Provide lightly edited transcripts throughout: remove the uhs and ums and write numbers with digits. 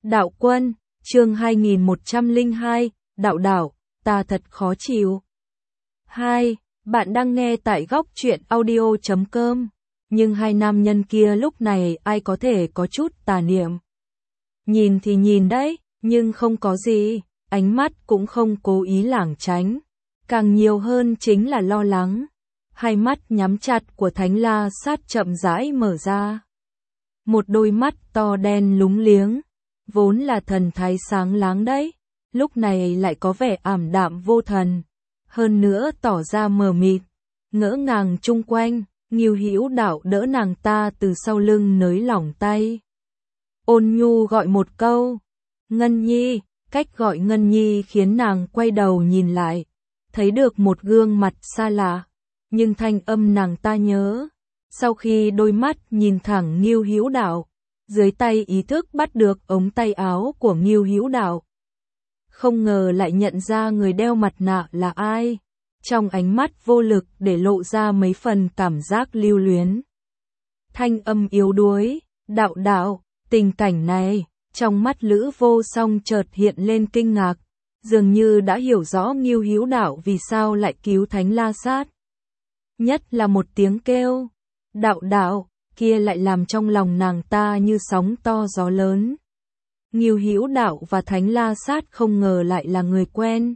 Đạo Quân, chương 2102, Đạo Đạo, ta thật khó chịu. 2. Bạn đang nghe tại góc truyện audio.com. Nhưng hai nam nhân kia lúc này ai có thể có chút tà niệm. Nhìn thì nhìn đấy, nhưng không có gì, ánh mắt cũng không cố ý lảng tránh. Càng nhiều hơn chính là lo lắng. Hai mắt nhắm chặt của Thánh La Sát chậm rãi mở ra. Một đôi mắt to đen lúng liếng, vốn là thần thái sáng láng đấy, lúc này lại có vẻ ảm đạm vô thần, hơn nữa tỏ ra mờ mịt, ngỡ ngàng chung quanh. Ngưu Hữu Đạo đỡ nàng ta từ sau lưng nới lỏng tay. Ôn nhu gọi một câu, Ngân Nhi, cách gọi Ngân Nhi khiến nàng quay đầu nhìn lại, thấy được một gương mặt xa lạ, nhưng thanh âm nàng ta nhớ. Sau khi đôi mắt nhìn thẳng Ngưu Hữu Đạo, dưới tay ý thức bắt được ống tay áo của Ngưu Hữu Đạo. Không ngờ lại nhận ra người đeo mặt nạ là ai. Trong ánh mắt vô lực để lộ ra mấy phần cảm giác lưu luyến. Thanh âm yếu đuối, Đạo Đạo, tình cảnh này, trong mắt Lữ Vô Song chợt hiện lên kinh ngạc, dường như đã hiểu rõ Ngưu Hữu Đạo vì sao lại cứu Thánh La Sát. Nhất là một tiếng kêu, Đạo Đạo, kia lại làm trong lòng nàng ta như sóng to gió lớn. Ngưu Hữu Đạo và Thánh La Sát không ngờ lại là người quen.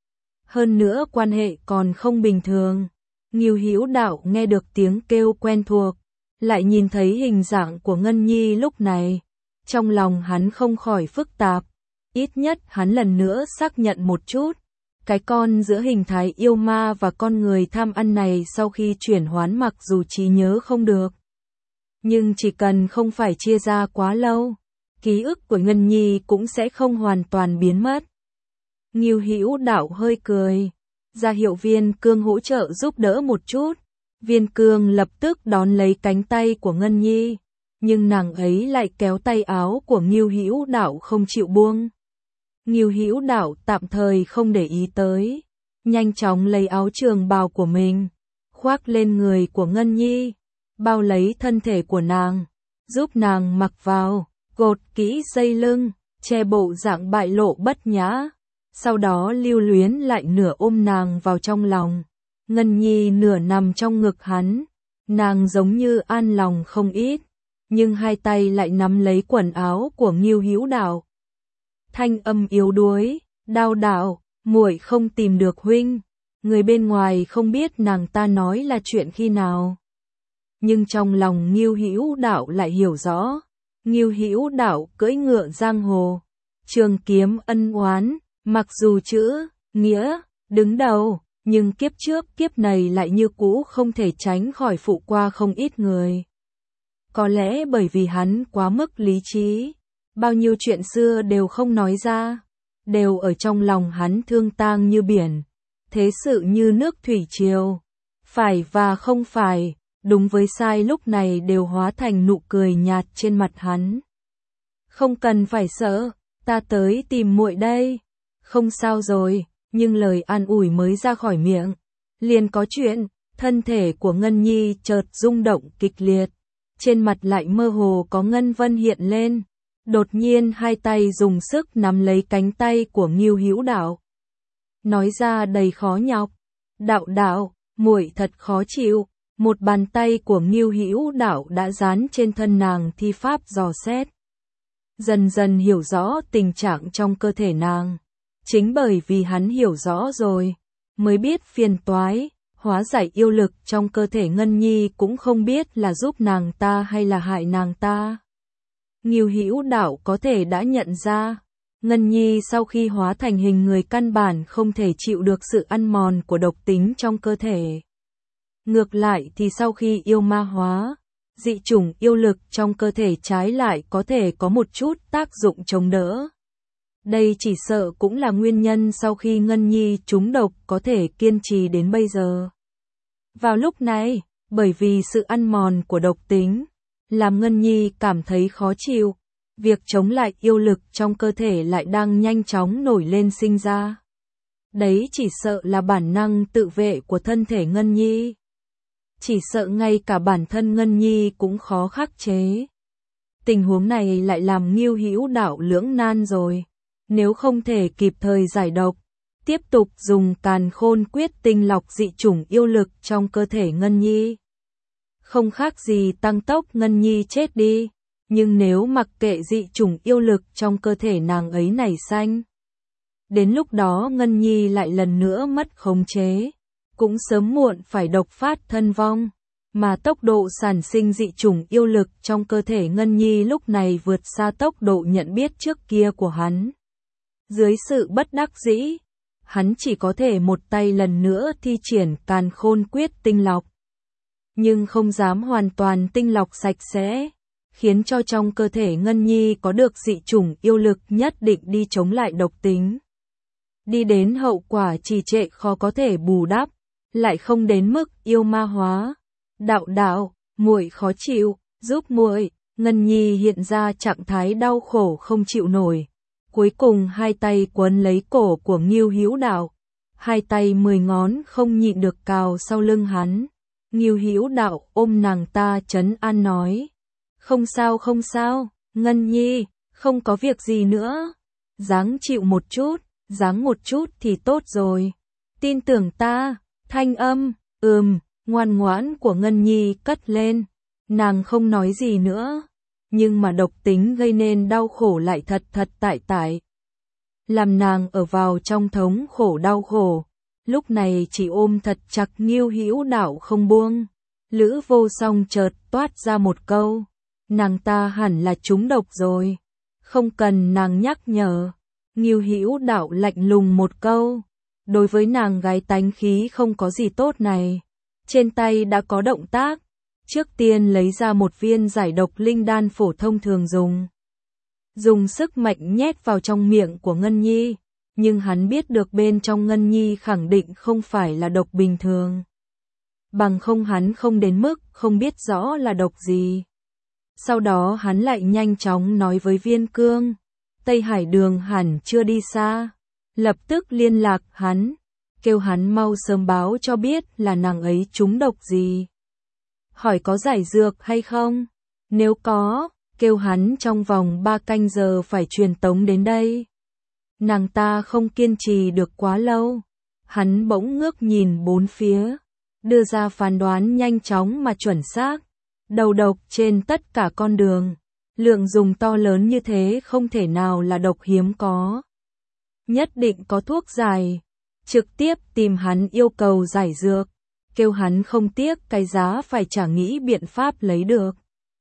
Hơn nữa quan hệ còn không bình thường. Ngưu Hữu Đạo nghe được tiếng kêu quen thuộc, lại nhìn thấy hình dạng của Ngân Nhi lúc này. Trong lòng hắn không khỏi phức tạp, ít nhất hắn lần nữa xác nhận một chút. Cái con giữa hình thái yêu ma và con người tham ăn này sau khi chuyển hoán mặc dù trí nhớ không được. Nhưng chỉ cần không phải chia ra quá lâu, ký ức của Ngân Nhi cũng sẽ không hoàn toàn biến mất. Ngưu Hữu Đạo hơi cười, ra hiệu Viên Cương hỗ trợ giúp đỡ một chút. Viên Cương lập tức đón lấy cánh tay của Ngân Nhi, nhưng nàng ấy lại kéo tay áo của Ngưu Hữu Đạo không chịu buông. Ngưu Hữu Đạo tạm thời không để ý tới, nhanh chóng lấy áo trường bào của mình, khoác lên người của Ngân Nhi, bao lấy thân thể của nàng, giúp nàng mặc vào, gột kỹ dây lưng, che bộ dạng bại lộ bất nhã. Sau đó lưu luyến lại nửa ôm nàng vào trong lòng. Ngân Nhi nửa nằm trong ngực hắn, nàng giống như an lòng không ít, nhưng hai tay lại nắm lấy quần áo của Ngưu Hữu Đạo. Thanh âm yếu đuối, Đạo Đạo, muội không tìm được huynh. Người bên ngoài không biết nàng ta nói là chuyện khi nào, nhưng trong lòng Ngưu Hữu Đạo lại hiểu rõ. Ngưu Hữu Đạo cưỡi ngựa giang hồ, trường kiếm ân oán, mặc dù chữ nghĩa đứng đầu, nhưng kiếp trước kiếp này lại như cũ không thể tránh khỏi phụ qua không ít người. Có lẽ bởi vì hắn quá mức lý trí, bao nhiêu chuyện xưa đều không nói ra, đều ở trong lòng hắn thương tang như biển, thế sự như nước thủy triều, phải và không phải, đúng với sai lúc này đều hóa thành nụ cười nhạt trên mặt hắn. Không cần phải sợ, ta tới tìm muội đây. Không sao rồi, nhưng lời an ủi mới ra khỏi miệng, liền có chuyện. Thân thể của Ngân Nhi chợt rung động kịch liệt, trên mặt lại mơ hồ có ngân vân hiện lên. Đột nhiên hai tay dùng sức nắm lấy cánh tay của Ngưu Hữu Đạo, nói ra đầy khó nhọc, Đạo Đạo, muội thật khó chịu. Một bàn tay của Ngưu Hữu Đạo đã dán trên thân nàng thi pháp dò xét, dần dần hiểu rõ tình trạng trong cơ thể nàng. Chính bởi vì hắn hiểu rõ rồi, mới biết phiền toái, hóa giải yêu lực trong cơ thể Ngân Nhi cũng không biết là giúp nàng ta hay là hại nàng ta. Ngưu Hữu Đạo có thể đã nhận ra, Ngân Nhi sau khi hóa thành hình người căn bản không thể chịu được sự ăn mòn của độc tính trong cơ thể. Ngược lại thì sau khi yêu ma hóa, dị chủng yêu lực trong cơ thể trái lại có thể có một chút tác dụng chống đỡ. Đây chỉ sợ cũng là nguyên nhân sau khi Ngân Nhi trúng độc có thể kiên trì đến bây giờ. Vào lúc này, bởi vì sự ăn mòn của độc tính, làm Ngân Nhi cảm thấy khó chịu, việc chống lại yêu lực trong cơ thể lại đang nhanh chóng nổi lên sinh ra. Đấy chỉ sợ là bản năng tự vệ của thân thể Ngân Nhi. Chỉ sợ ngay cả bản thân Ngân Nhi cũng khó khắc chế. Tình huống này lại làm Ngưu Hữu Đạo lưỡng nan rồi. Nếu không thể kịp thời giải độc, tiếp tục dùng Càn Khôn Quyết tinh lọc dị chủng yêu lực trong cơ thể Ngân Nhi, không khác gì tăng tốc Ngân Nhi chết đi. Nhưng nếu mặc kệ dị chủng yêu lực trong cơ thể nàng ấy nảy sinh, đến lúc đó Ngân Nhi lại lần nữa mất khống chế, cũng sớm muộn phải độc phát thân vong. Mà tốc độ sản sinh dị chủng yêu lực trong cơ thể Ngân Nhi lúc này vượt xa tốc độ nhận biết trước kia của hắn. Dưới sự bất đắc dĩ, hắn chỉ có thể một tay lần nữa thi triển Càn Khôn Quyết tinh lọc, nhưng không dám hoàn toàn tinh lọc sạch sẽ, khiến cho trong cơ thể Ngân Nhi có được dị chủng yêu lực nhất định đi chống lại độc tính. Đi đến hậu quả trì trệ khó có thể bù đắp, lại không đến mức yêu ma hóa. Đạo, muội khó chịu, giúp muội. Ngân Nhi hiện ra trạng thái đau khổ không chịu nổi. Cuối cùng hai tay quấn lấy cổ của Ngưu Hữu Đạo, hai tay 10 ngón không nhịn được cào sau lưng hắn. Ngưu Hữu Đạo ôm nàng ta trấn an nói, không sao, Ngân Nhi, không có việc gì nữa. Ráng chịu một chút thì tốt rồi. Tin tưởng ta. Thanh âm, ngoan ngoãn của Ngân Nhi cất lên. Nàng không nói gì nữa, nhưng mà độc tính gây nên đau khổ lại thật tại. Làm nàng ở vào trong thống khổ đau khổ, lúc này chỉ ôm thật chặt Ngưu Hữu Đạo không buông. Lữ Vô Song chợt toát ra một câu, nàng ta hẳn là trúng độc rồi. Không cần nàng nhắc nhở, Ngưu Hữu Đạo lạnh lùng một câu. Đối với nàng gái tánh khí không có gì tốt này, trên tay đã có động tác. Trước tiên lấy ra một viên giải độc linh đan phổ thông thường dùng sức mạnh nhét vào trong miệng của Ngân Nhi, nhưng hắn biết được bên trong Ngân Nhi khẳng định không phải là độc bình thường. Bằng không hắn không đến mức không biết rõ là độc gì. Sau đó hắn lại nhanh chóng nói với Viên Cương, Tây Hải Đường hẳn chưa đi xa, lập tức liên lạc hắn, kêu hắn mau sớm báo cho biết là nàng ấy trúng độc gì. Hỏi có giải dược hay không? Nếu có, kêu hắn trong vòng 3 canh giờ phải truyền tống đến đây. Nàng ta không kiên trì được quá lâu. Hắn bỗng ngước nhìn bốn phía, đưa ra phán đoán nhanh chóng mà chuẩn xác. Đầu độc trên tất cả con đường, lượng dùng to lớn như thế không thể nào là độc hiếm có. Nhất định có thuốc giải. Trực tiếp tìm hắn yêu cầu giải dược, kêu hắn không tiếc cái giá phải trả nghĩ biện pháp lấy được.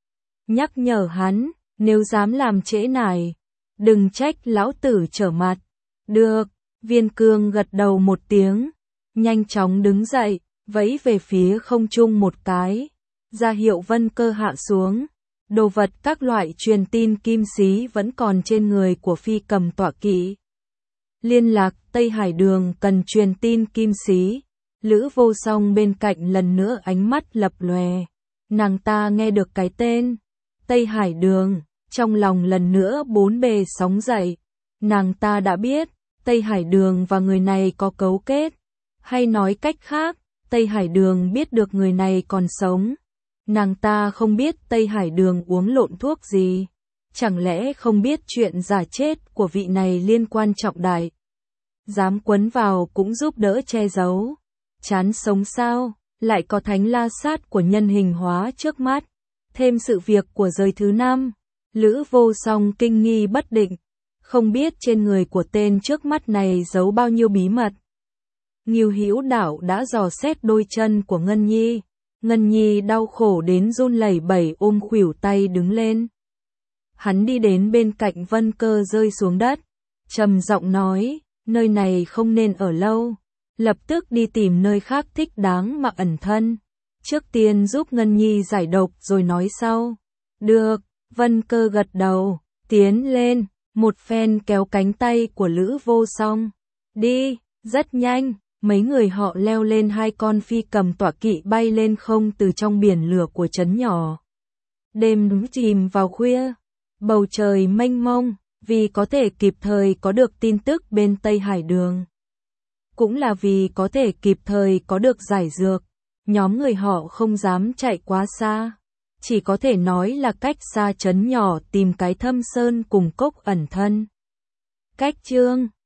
Nhắc nhở hắn, nếu dám làm trễ nải, đừng trách lão tử trở mặt. Được, Viên Cương gật đầu một tiếng, nhanh chóng đứng dậy, vẫy về phía không trung một cái, ra hiệu Vân Cơ hạ xuống. Đồ vật các loại truyền tin kim xí vẫn còn trên người của Phi Cầm tọa kỵ. Liên lạc Tây Hải Đường cần truyền tin kim xí. Lữ Vô Song bên cạnh lần nữa ánh mắt lập lòe. Nàng ta nghe được cái tên Tây Hải Đường, trong lòng lần nữa bốn bề sóng dậy. Nàng ta đã biết Tây Hải Đường và người này có cấu kết, hay nói cách khác, Tây Hải Đường biết được người này còn sống. Nàng ta không biết Tây Hải Đường uống lộn thuốc gì, chẳng lẽ không biết chuyện giả chết của vị này liên quan trọng đại. Dám quấn vào cũng giúp đỡ che giấu. Chán sống sao, lại có thánh la sát của nhân hình hóa trước mắt. Thêm sự việc của giới thứ 5, Lữ Vô Song kinh nghi bất định, không biết trên người của tên trước mắt này giấu bao nhiêu bí mật. Ngưu Hữu Đạo đã dò xét đôi chân của Ngân Nhi. Ngân Nhi đau khổ đến run lẩy bẩy ôm khuỷu tay đứng lên. Hắn đi đến bên cạnh Vân Cơ rơi xuống đất, trầm giọng nói, nơi này không nên ở lâu, lập tức đi tìm nơi khác thích đáng mà ẩn thân. Trước tiên giúp Ngân Nhi giải độc rồi nói sau. Được, Vân Cơ gật đầu, tiến lên, một phen kéo cánh tay của Lữ Vô Song. Đi, rất nhanh. Mấy người họ leo lên 2 con phi cầm tọa kỵ bay lên không từ trong biển lửa của trấn nhỏ. Đêm chìm vào khuya, bầu trời mênh mông, vì có thể kịp thời có được tin tức bên Tây Hải Đường. Cũng là vì có thể kịp thời có được giải dược, nhóm người họ không dám chạy quá xa. chỉ có thể nói là cách xa trấn nhỏ tìm cái thâm sơn cùng cốc ẩn thân. Cách chương